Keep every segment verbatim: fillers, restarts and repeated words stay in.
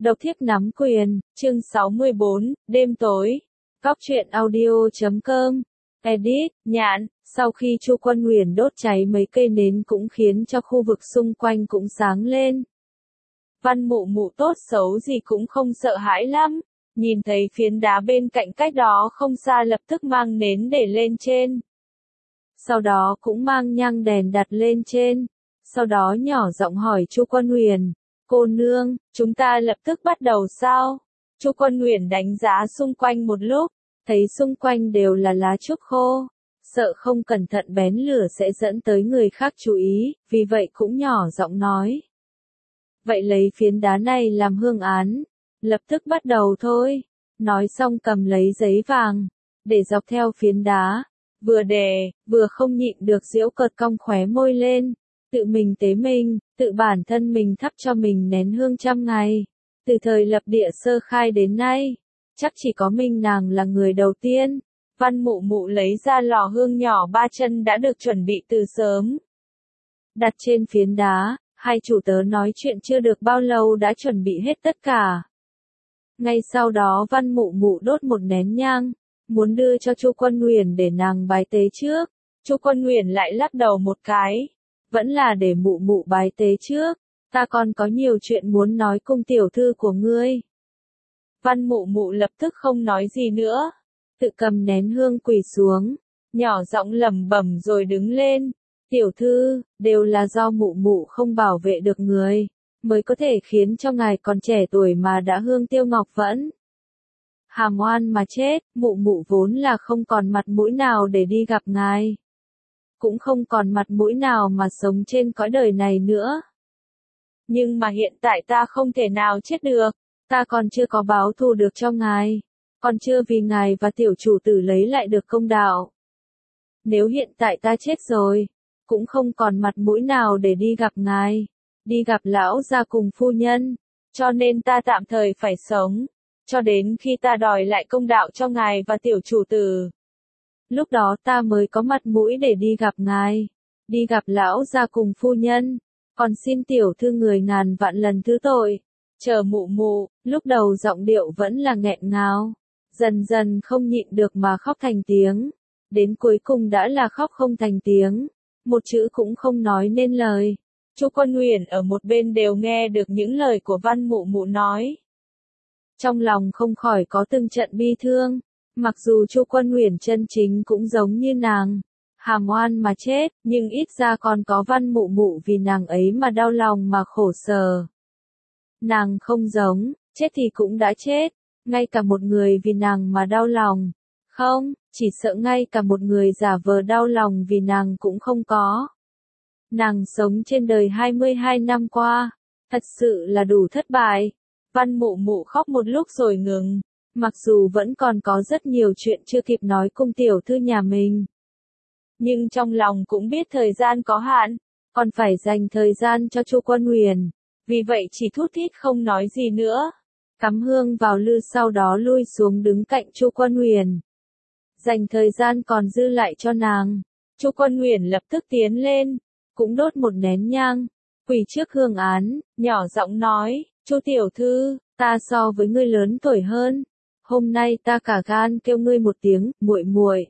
Độc thiết nắm quyền, chương sáu mươi bốn, đêm tối. Góc truyện audio chấm com. Edit, nhạn, sau khi Chu Quân Nguyền đốt cháy mấy cây nến cũng khiến cho khu vực xung quanh cũng sáng lên. Văn Mụ Mụ tốt xấu gì cũng không sợ hãi lắm, nhìn thấy phiến đá bên cạnh cách đó không xa lập tức mang nến để lên trên. Sau đó cũng mang nhang đèn đặt lên trên, sau đó nhỏ giọng hỏi Chu Quân Nguyền, cô nương, chúng ta lập tức bắt đầu sao? Chu Quân Nguyền đánh giá xung quanh một lúc, thấy xung quanh đều là lá trúc khô, sợ không cẩn thận bén lửa sẽ dẫn tới người khác chú ý, vì vậy cũng nhỏ giọng nói. Vậy lấy phiến đá này làm hương án, lập tức bắt đầu thôi. Nói xong cầm lấy giấy vàng, để dọc theo phiến đá, vừa đề, vừa không nhịn được giễu cợt cong khóe môi lên, tự mình tế mình, tự bản thân mình thắp cho mình nén hương trăm ngày. Từ thời lập địa sơ khai đến nay, chắc chỉ có mình nàng là người đầu tiên. Văn Mụ Mụ lấy ra lò hương nhỏ ba chân đã được chuẩn bị từ sớm. Đặt trên phiến đá, hai chủ tớ nói chuyện chưa được bao lâu đã chuẩn bị hết tất cả. Ngay sau đó Văn Mụ Mụ đốt một nén nhang, muốn đưa cho Chu Quân Nguyền để nàng bái tế trước. Chu Quân Nguyền lại lắc đầu một cái, vẫn là để Mụ Mụ bái tế trước, ta còn có nhiều chuyện muốn nói cùng tiểu thư của ngươi. Văn Mụ Mụ lập tức không nói gì nữa, tự cầm nén hương quỳ xuống, nhỏ giọng lẩm bẩm rồi đứng lên. Tiểu thư, đều là do Mụ Mụ không bảo vệ được người, mới có thể khiến cho ngài còn trẻ tuổi mà đã hương tiêu ngọc vẫn. Hàm oan mà chết, Mụ Mụ vốn là không còn mặt mũi nào để đi gặp ngài. Cũng không còn mặt mũi nào mà sống trên cõi đời này nữa. Nhưng mà hiện tại ta không thể nào chết được, ta còn chưa có báo thù được cho ngài, còn chưa vì ngài và tiểu chủ tử lấy lại được công đạo. Nếu hiện tại ta chết rồi, cũng không còn mặt mũi nào để đi gặp ngài, đi gặp lão gia cùng phu nhân, cho nên ta tạm thời phải sống, cho đến khi ta đòi lại công đạo cho ngài và tiểu chủ tử. Lúc đó ta mới có mặt mũi để đi gặp ngài, đi gặp lão gia cùng phu nhân, còn xin tiểu thư người ngàn vạn lần thứ tội. Chờ Mụ Mụ, lúc đầu giọng điệu vẫn là nghẹn ngào, dần dần không nhịn được mà khóc thành tiếng, đến cuối cùng đã là khóc không thành tiếng, một chữ cũng không nói nên lời. Chu Quân Nguyền ở một bên đều nghe được những lời của Văn Mụ Mụ nói. Trong lòng không khỏi có từng trận bi thương, mặc dù Chu Quân Nguyền chân chính cũng giống như nàng, hàm oan mà chết, nhưng ít ra còn có Văn Mụ Mụ vì nàng ấy mà đau lòng mà khổ sở. Nàng không giống, chết thì cũng đã chết, ngay cả một người vì nàng mà đau lòng. Không, chỉ sợ ngay cả một người giả vờ đau lòng vì nàng cũng không có. Nàng sống trên đời hai mươi hai năm qua, thật sự là đủ thất bại. Văn Mụ Mụ khóc một lúc rồi ngừng, mặc dù vẫn còn có rất nhiều chuyện chưa kịp nói cùng tiểu thư nhà mình. Nhưng trong lòng cũng biết thời gian có hạn, còn phải dành thời gian cho Chu Quân Nguyền, vì vậy chỉ thút thít không nói gì nữa. Cắm hương vào lư sau đó lui xuống đứng cạnh Chu Quân Nguyền. Dành thời gian còn dư lại cho nàng, Chu Quân Nguyền lập tức tiến lên, cũng đốt một nén nhang, quỳ trước hương án, nhỏ giọng nói, Chu tiểu thư, ta so với ngươi lớn tuổi hơn, hôm nay ta cả gan kêu ngươi một tiếng, muội muội.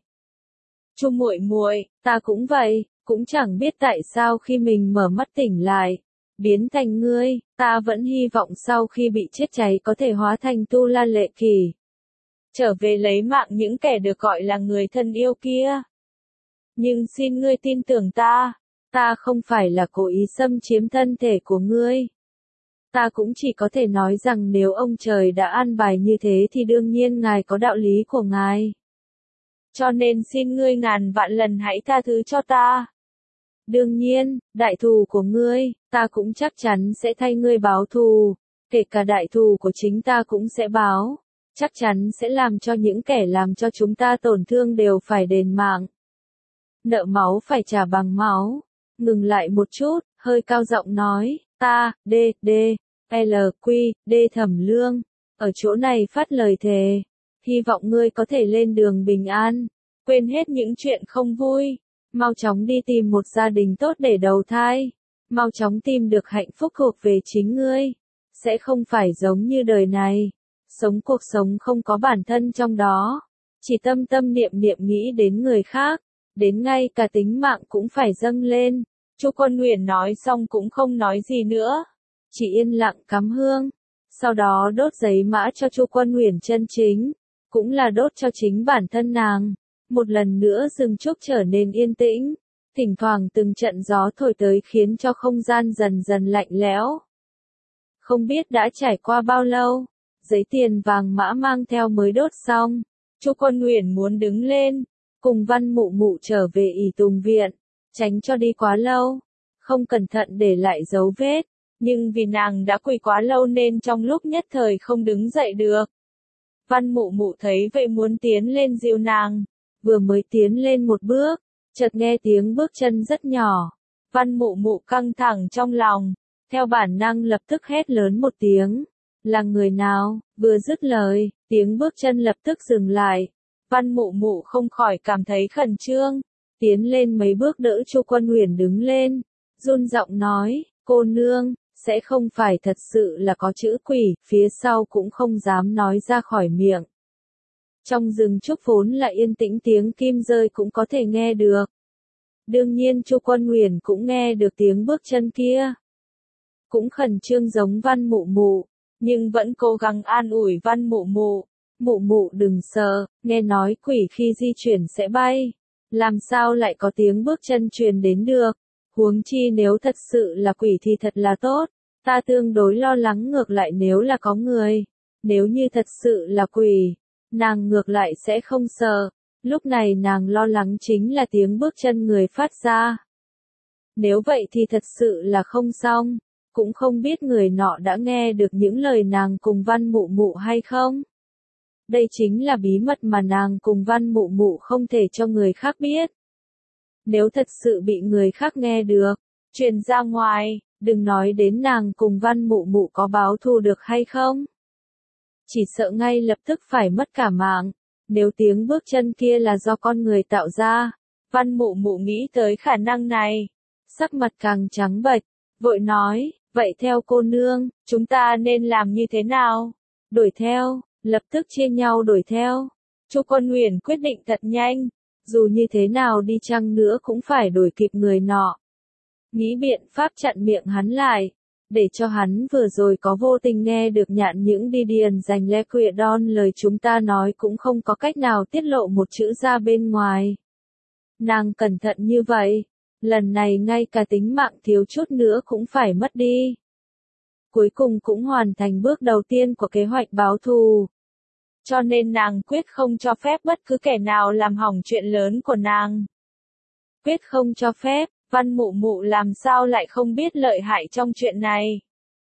Chu muội muội, ta cũng vậy, cũng chẳng biết tại sao khi mình mở mắt tỉnh lại, biến thành ngươi, ta vẫn hy vọng sau khi bị chết cháy có thể hóa thành Tu La Lệ Kỳ, trở về lấy mạng những kẻ được gọi là người thân yêu kia. Nhưng xin ngươi tin tưởng ta, ta không phải là cố ý xâm chiếm thân thể của ngươi. Ta cũng chỉ có thể nói rằng nếu ông trời đã an bài như thế thì đương nhiên ngài có đạo lý của ngài. Cho nên xin ngươi ngàn vạn lần hãy tha thứ cho ta. Đương nhiên, đại thù của ngươi, ta cũng chắc chắn sẽ thay ngươi báo thù, kể cả đại thù của chính ta cũng sẽ báo. Chắc chắn sẽ làm cho những kẻ làm cho chúng ta tổn thương đều phải đền mạng. Nợ máu phải trả bằng máu. Ngừng lại một chút, hơi cao giọng nói, ta, D, D, L, Q, D Thẩm Lương, ở chỗ này phát lời thề, hy vọng ngươi có thể lên đường bình an, quên hết những chuyện không vui, mau chóng đi tìm một gia đình tốt để đầu thai, mau chóng tìm được hạnh phúc thuộc về chính ngươi. sẽ không phải giống như đời này, sống cuộc sống không có bản thân trong đó, chỉ tâm tâm niệm niệm nghĩ đến người khác, đến ngay cả tính mạng cũng phải dâng lên. Chu Quân Nguyền nói xong cũng không nói gì nữa, chỉ yên lặng cắm hương, sau đó đốt giấy mã cho Chu Quân Nguyền chân chính, cũng là đốt cho chính bản thân nàng. Một lần nữa rừng trúc trở nên yên tĩnh, thỉnh thoảng từng trận gió thổi tới khiến cho không gian dần dần lạnh lẽo. Không biết đã trải qua bao lâu, giấy tiền vàng mã mang theo mới đốt xong, Chu Quân Nguyền muốn đứng lên, cùng Văn Mụ Mụ trở về ỷ Tùng viện, tránh cho đi quá lâu, không cẩn thận để lại dấu vết, nhưng vì nàng đã quỳ quá lâu nên trong lúc nhất thời không đứng dậy được. Văn Mụ Mụ thấy vậy muốn tiến lên dìu nàng, vừa mới tiến lên một bước, chợt nghe tiếng bước chân rất nhỏ, Văn Mụ Mụ căng thẳng trong lòng, theo bản năng lập tức hét lớn một tiếng, là người nào? Vừa dứt lời, tiếng bước chân lập tức dừng lại, Văn Mụ Mụ không khỏi cảm thấy khẩn trương, tiến lên mấy bước đỡ Chu Quân Nguyền đứng lên, run giọng nói, cô nương, sẽ không phải thật sự là có chữ quỷ, phía sau cũng không dám nói ra khỏi miệng. Trong rừng trúc vốn là yên tĩnh, tiếng kim rơi cũng có thể nghe được. Đương nhiên Chu Quân Nguyền cũng nghe được tiếng bước chân kia. Cũng khẩn trương giống Văn Mụ Mụ, nhưng vẫn cố gắng an ủi Văn Mụ Mụ. Mụ Mụ đừng sợ, nghe nói quỷ khi di chuyển sẽ bay. Làm sao lại có tiếng bước chân truyền đến được? Huống chi nếu thật sự là quỷ thì thật là tốt. Ta tương đối lo lắng ngược lại nếu là có người. Nếu như thật sự là quỷ, nàng ngược lại sẽ không sợ. Lúc này nàng lo lắng chính là tiếng bước chân người phát ra. Nếu vậy thì thật sự là không xong. Cũng không biết người nọ đã nghe được những lời nàng cùng Văn Mụ Mụ hay không. Đây chính là bí mật mà nàng cùng Văn Mụ Mụ không thể cho người khác biết. Nếu thật sự bị người khác nghe được, truyền ra ngoài, đừng nói đến nàng cùng Văn Mụ Mụ có báo thù được hay không. Chỉ sợ ngay lập tức phải mất cả mạng, nếu tiếng bước chân kia là do con người tạo ra. Văn Mụ Mụ nghĩ tới khả năng này, sắc mặt càng trắng bệch, vội nói, vậy theo cô nương, chúng ta nên làm như thế nào? Đuổi theo. Lập tức chia nhau đuổi theo. Chu Quân Nguyền quyết định thật nhanh, dù như thế nào đi chăng nữa cũng phải đuổi kịp người nọ. Nghĩ biện pháp chặn miệng hắn lại, để cho hắn vừa rồi có vô tình nghe được nhạn những đi điền dành le quịa đon lời chúng ta nói cũng không có cách nào tiết lộ một chữ ra bên ngoài. Nàng cẩn thận như vậy, lần này ngay cả tính mạng thiếu chút nữa cũng phải mất đi. Cuối cùng cũng hoàn thành bước đầu tiên của kế hoạch báo thù. Cho nên nàng quyết không cho phép bất cứ kẻ nào làm hỏng chuyện lớn của nàng. Quyết không cho phép, Văn Mụ Mụ làm sao lại không biết lợi hại trong chuyện này.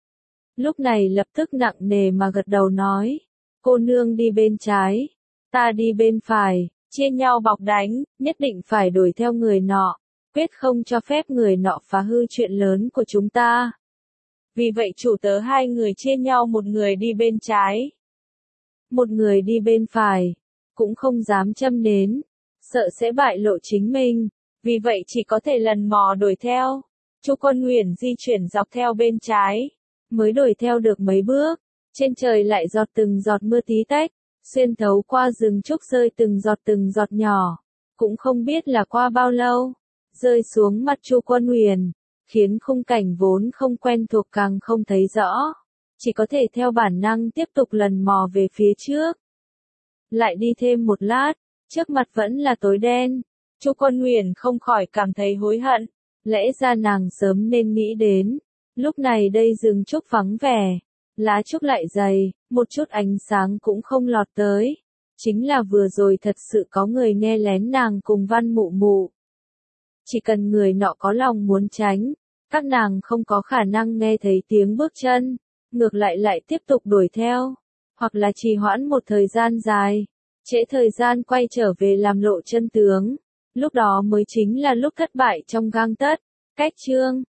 Lúc này lập tức nặng nề mà gật đầu nói, cô nương đi bên trái, ta đi bên phải, chia nhau bọc đánh, nhất định phải đuổi theo người nọ, quyết không cho phép người nọ phá hư chuyện lớn của chúng ta. Vì vậy chủ tớ hai người chia nhau, một người đi bên trái, một người đi bên phải, cũng không dám châm nến, sợ sẽ bại lộ chính mình, vì vậy chỉ có thể lần mò đuổi theo. Chu Quân Nguyền di chuyển dọc theo bên trái, mới đuổi theo được mấy bước, trên trời lại giọt từng giọt mưa tí tách, xuyên thấu qua rừng trúc rơi từng giọt từng giọt nhỏ, cũng không biết là qua bao lâu, rơi xuống mặt Chu Quân Nguyền, khiến khung cảnh vốn không quen thuộc càng không thấy rõ, chỉ có thể theo bản năng tiếp tục lần mò về phía trước. Lại đi thêm một lát, trước mặt vẫn là tối đen, Chu Quân Nguyền không khỏi cảm thấy hối hận, lẽ ra nàng sớm nên nghĩ đến, lúc này đây rừng trúc vắng vẻ, lá trúc lại dày, một chút ánh sáng cũng không lọt tới, chính là vừa rồi thật sự có người nghe lén nàng cùng Văn Mụ Mụ. Chỉ cần người nọ có lòng muốn tránh, các nàng không có khả năng nghe thấy tiếng bước chân, ngược lại lại tiếp tục đuổi theo, hoặc là trì hoãn một thời gian dài, trễ thời gian quay trở về làm lộ chân tướng, lúc đó mới chính là lúc thất bại trong gang tấc. Cách chương